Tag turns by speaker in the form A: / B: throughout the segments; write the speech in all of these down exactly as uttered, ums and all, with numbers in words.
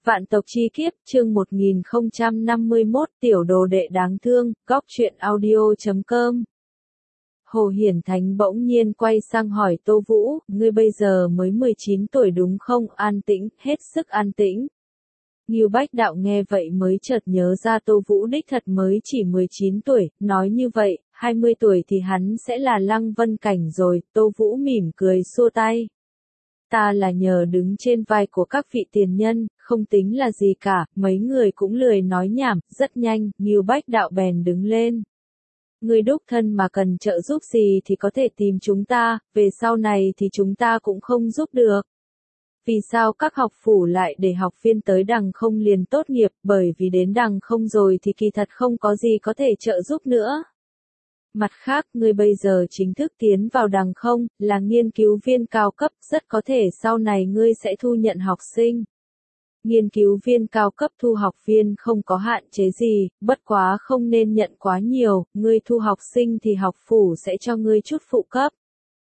A: Vạn tộc chi kiếp, chương một nghìn không trăm năm mươi mốt, tiểu đồ đệ đáng thương, góc truyện audio chấm com. Hồ Hiển Thánh bỗng nhiên quay sang hỏi Tô Vũ, ngươi bây giờ mới mười chín tuổi đúng không? An tĩnh, hết sức an tĩnh. Ngưu Bách Đạo nghe vậy mới chợt nhớ ra Tô Vũ đích thật mới chỉ mười chín tuổi, nói như vậy, hai mươi tuổi thì hắn sẽ là Lăng Vân Cảnh rồi. Tô Vũ mỉm cười xua tay. Ta là nhờ đứng trên vai của các vị tiền nhân, không tính là gì cả, mấy người cũng lười nói nhảm, rất nhanh, Ngưu Bách Đạo bèn đứng lên. Người đúc thân mà cần trợ giúp gì thì có thể tìm chúng ta, về sau này thì chúng ta cũng không giúp được. Vì sao các học phủ lại để học viên tới đằng không liền tốt nghiệp, bởi vì đến đằng không rồi thì kỳ thật không có gì có thể trợ giúp nữa. Mặt khác, ngươi bây giờ chính thức tiến vào đằng không, là nghiên cứu viên cao cấp, rất có thể sau này ngươi sẽ thu nhận học sinh. Nghiên cứu viên cao cấp thu học viên không có hạn chế gì, bất quá không nên nhận quá nhiều, ngươi thu học sinh thì học phủ sẽ cho ngươi chút phụ cấp.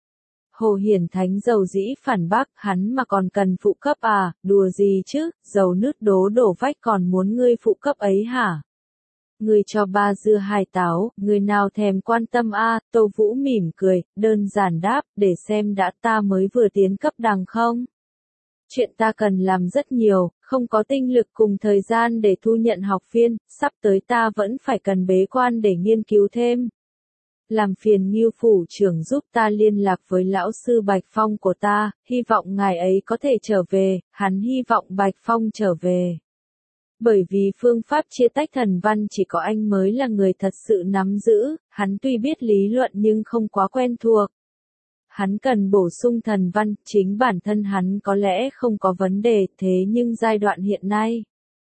A: Hồ Hiển Thánh dầu dĩ phản bác, hắn mà còn cần phụ cấp à, đùa gì chứ, dầu nứt đố đổ vách còn muốn ngươi phụ cấp ấy hả? Ngươi cho ba dưa hai táo, người nào thèm quan tâm a? À? Tô Vũ mỉm cười, đơn giản đáp, để xem đã ta mới vừa tiến cấp đằng không? Chuyện ta cần làm rất nhiều, không có tinh lực cùng thời gian để thu nhận học viên, sắp tới ta vẫn phải cần bế quan để nghiên cứu thêm. Làm phiền Ngưu phủ trưởng giúp ta liên lạc với lão sư Bạch Phong của ta, hy vọng ngài ấy có thể trở về, hắn hy vọng Bạch Phong trở về. Bởi vì phương pháp chia tách thần văn chỉ có anh mới là người thật sự nắm giữ, hắn tuy biết lý luận nhưng không quá quen thuộc. Hắn cần bổ sung thần văn, chính bản thân hắn có lẽ không có vấn đề, thế nhưng giai đoạn hiện nay,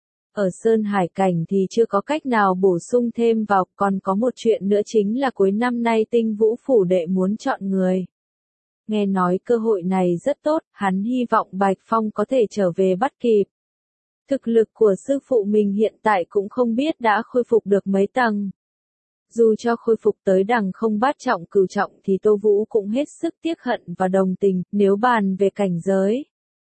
A: ở Sơn Hải Cảnh thì chưa có cách nào bổ sung thêm vào, còn có một chuyện nữa chính là cuối năm nay Tinh Vũ phủ đệ muốn chọn người. Nghe nói cơ hội này rất tốt, hắn hy vọng Bạch Phong có thể trở về bắt kịp. Thực lực của sư phụ mình hiện tại cũng không biết đã khôi phục được mấy tầng. Dù cho khôi phục tới đằng không bát trọng cửu trọng thì Tô Vũ cũng hết sức tiếc hận và đồng tình, nếu bàn về cảnh giới.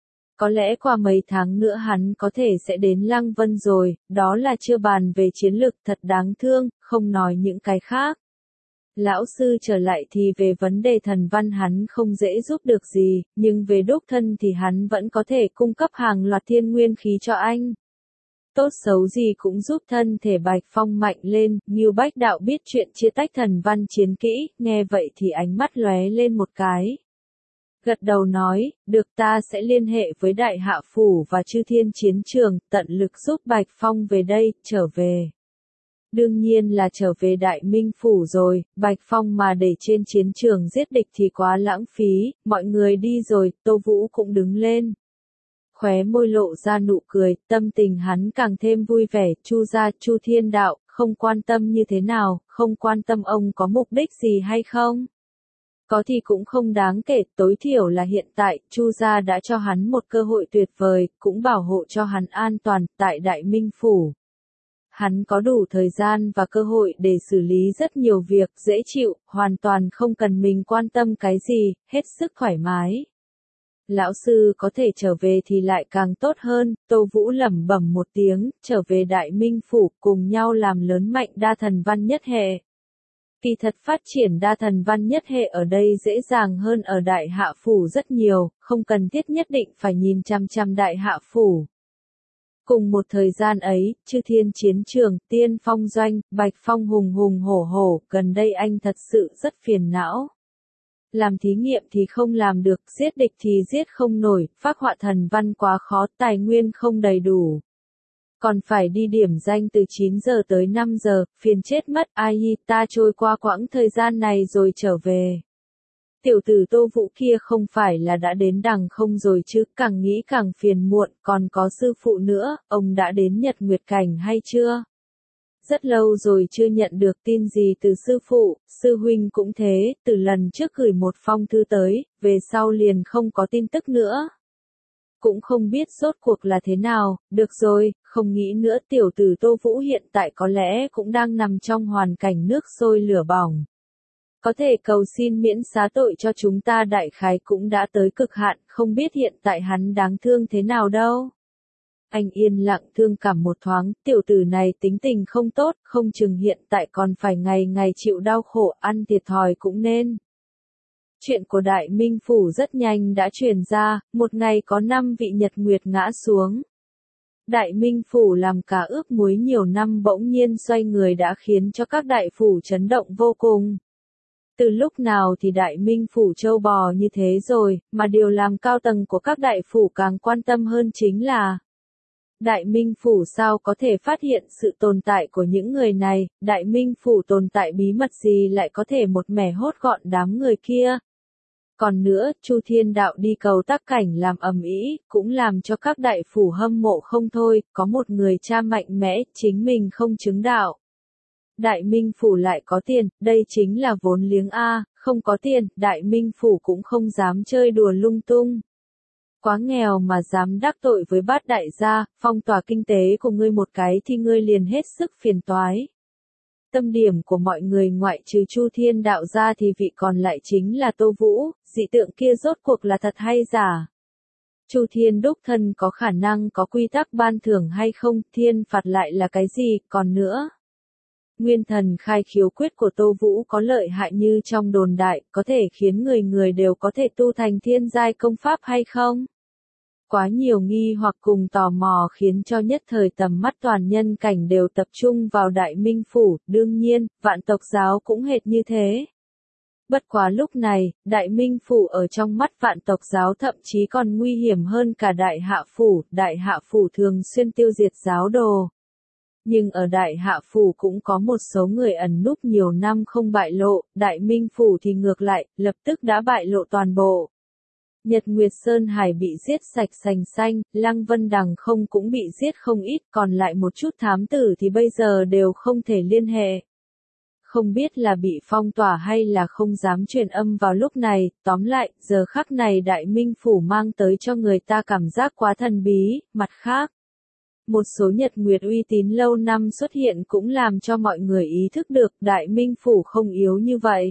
A: Có lẽ qua mấy tháng nữa hắn có thể sẽ đến Lăng Vân rồi, đó là chưa bàn về chiến lược thật đáng thương, không nói những cái khác. Lão sư trở lại thì về vấn đề thần văn hắn không dễ giúp được gì, nhưng về đúc thân thì hắn vẫn có thể cung cấp hàng loạt thiên nguyên khí cho anh. Tốt xấu gì cũng giúp thân thể Bạch Phong mạnh lên, Ngưu Bách Đạo biết chuyện chia tách thần văn chiến kỹ, nghe vậy thì ánh mắt lóe lên một cái. Gật đầu nói, được ta sẽ liên hệ với Đại Hạ Phủ và Chư Thiên Chiến Trường, tận lực giúp Bạch Phong về đây, trở về. Đương nhiên là trở về Đại Minh Phủ rồi, Bạch Phong mà để trên chiến trường giết địch thì quá lãng phí, mọi người đi rồi, Tô Vũ cũng đứng lên. Khóe môi lộ ra nụ cười, tâm tình hắn càng thêm vui vẻ, Chu gia Chu Thiên Đạo, không quan tâm như thế nào, không quan tâm ông có mục đích gì hay không. Có thì cũng không đáng kể, tối thiểu là hiện tại, Chu gia đã cho hắn một cơ hội tuyệt vời, cũng bảo hộ cho hắn an toàn, tại Đại Minh Phủ. Hắn có đủ thời gian và cơ hội để xử lý rất nhiều việc, dễ chịu, hoàn toàn không cần mình quan tâm cái gì, hết sức thoải mái. Lão sư có thể trở về thì lại càng tốt hơn, Tô Vũ lẩm bẩm một tiếng, trở về Đại Minh Phủ, cùng nhau làm lớn mạnh đa thần văn nhất hệ. Kỳ thật phát triển đa thần văn nhất hệ ở đây dễ dàng hơn ở Đại Hạ Phủ rất nhiều, không cần thiết nhất định phải nhìn chăm chăm Đại Hạ Phủ. Cùng một thời gian ấy, Chư Thiên Chiến Trường, Tiên Phong Doanh, Bạch Phong hùng hùng hổ hổ, gần đây anh thật sự rất phiền não. Làm thí nghiệm thì không làm được, giết địch thì giết không nổi, phác họa thần văn quá khó, tài nguyên không đầy đủ. Còn phải đi điểm danh từ chín giờ tới năm giờ, phiền chết mất, ai ta trôi qua quãng thời gian này rồi trở về. Tiểu tử Tô Vũ kia không phải là đã đến đằng không rồi chứ, càng nghĩ càng phiền muộn, còn có sư phụ nữa, ông đã đến Nhật Nguyệt Cảnh hay chưa? Rất lâu rồi chưa nhận được tin gì từ sư phụ, sư huynh cũng thế, từ lần trước gửi một phong thư tới, về sau liền không có tin tức nữa. Cũng không biết rốt cuộc là thế nào, được rồi, không nghĩ nữa tiểu tử Tô Vũ hiện tại có lẽ cũng đang nằm trong hoàn cảnh nước sôi lửa bỏng. Có thể cầu xin miễn xá tội cho chúng ta đại khái cũng đã tới cực hạn, không biết hiện tại hắn đáng thương thế nào đâu. Anh yên lặng thương cảm một thoáng, tiểu tử này tính tình không tốt, không chừng hiện tại còn phải ngày ngày chịu đau khổ, ăn thiệt thòi cũng nên. Chuyện của Đại Minh Phủ rất nhanh đã truyền ra, một ngày có năm vị nhật nguyệt ngã xuống. Đại Minh Phủ làm cả ước muối nhiều năm bỗng nhiên xoay người đã khiến cho các đại phủ chấn động vô cùng. Từ lúc nào thì Đại Minh Phủ trâu bò như thế rồi, mà điều làm cao tầng của các đại phủ càng quan tâm hơn chính là Đại Minh Phủ sao có thể phát hiện sự tồn tại của những người này, Đại Minh Phủ tồn tại bí mật gì lại có thể một mẻ hốt gọn đám người kia. Còn nữa, Chu Thiên Đạo đi cầu Tắc Cảnh làm ầm ĩ, cũng làm cho các đại phủ hâm mộ không thôi, có một người cha mạnh mẽ, chính mình không chứng đạo. Đại Minh Phủ lại có tiền, đây chính là vốn liếng A, không có tiền, Đại Minh Phủ cũng không dám chơi đùa lung tung. Quá nghèo mà dám đắc tội với bát đại gia, phong tỏa kinh tế của ngươi một cái thì ngươi liền hết sức phiền toái. Tâm điểm của mọi người ngoại trừ Chu Thiên Đạo ra thì vị còn lại chính là Tô Vũ, dị tượng kia rốt cuộc là thật hay giả. Chu Thiên đúc thân có khả năng có quy tắc ban thưởng hay không, thiên phạt lại là cái gì, còn nữa. Nguyên thần khai khiếu quyết của Tô Vũ có lợi hại như trong đồn đại, có thể khiến người người đều có thể tu thành thiên giai công pháp hay không? Quá nhiều nghi hoặc cùng tò mò khiến cho nhất thời tầm mắt toàn nhân cảnh đều tập trung vào Đại Minh Phủ, đương nhiên, vạn tộc giáo cũng hệt như thế. Bất quá lúc này, Đại Minh Phủ ở trong mắt vạn tộc giáo thậm chí còn nguy hiểm hơn cả Đại Hạ Phủ, Đại Hạ Phủ thường xuyên tiêu diệt giáo đồ. Nhưng ở Đại Hạ Phủ cũng có một số người ẩn núp nhiều năm không bại lộ, Đại Minh Phủ thì ngược lại, lập tức đã bại lộ toàn bộ. Nhật Nguyệt Sơn Hải bị giết sạch sành xanh, Lăng Vân Đằng không cũng bị giết không ít, còn lại một chút thám tử thì bây giờ đều không thể liên hệ. Không biết là bị phong tỏa hay là không dám truyền âm vào lúc này, tóm lại, giờ khắc này Đại Minh Phủ mang tới cho người ta cảm giác quá thần bí, mặt khác. Một số Nhật Nguyệt uy tín lâu năm xuất hiện cũng làm cho mọi người ý thức được Đại Minh Phủ không yếu như vậy.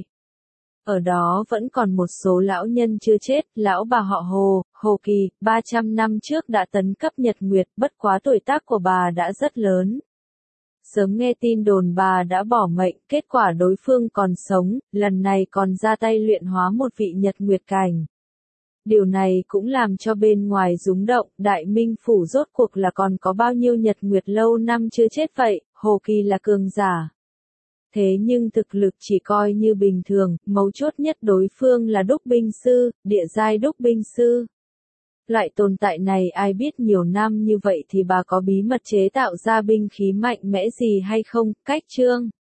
A: Ở đó vẫn còn một số lão nhân chưa chết, lão bà họ Hồ, Hồ Kỳ, ba trăm năm trước đã tấn cấp Nhật Nguyệt, bất quá tuổi tác của bà đã rất lớn. Sớm nghe tin đồn bà đã bỏ mệnh, kết quả đối phương còn sống, lần này còn ra tay luyện hóa một vị Nhật Nguyệt cảnh. Điều này cũng làm cho bên ngoài rúng động, Đại Minh Phủ rốt cuộc là còn có bao nhiêu Nhật Nguyệt lâu năm chưa chết vậy, Hồ Kỳ là cường giả. Thế nhưng thực lực chỉ coi như bình thường, mấu chốt nhất đối phương là đúc binh sư, địa giai đúc binh sư. Loại tồn tại này ai biết nhiều năm như vậy thì bà có bí mật chế tạo ra binh khí mạnh mẽ gì hay không, cách chương.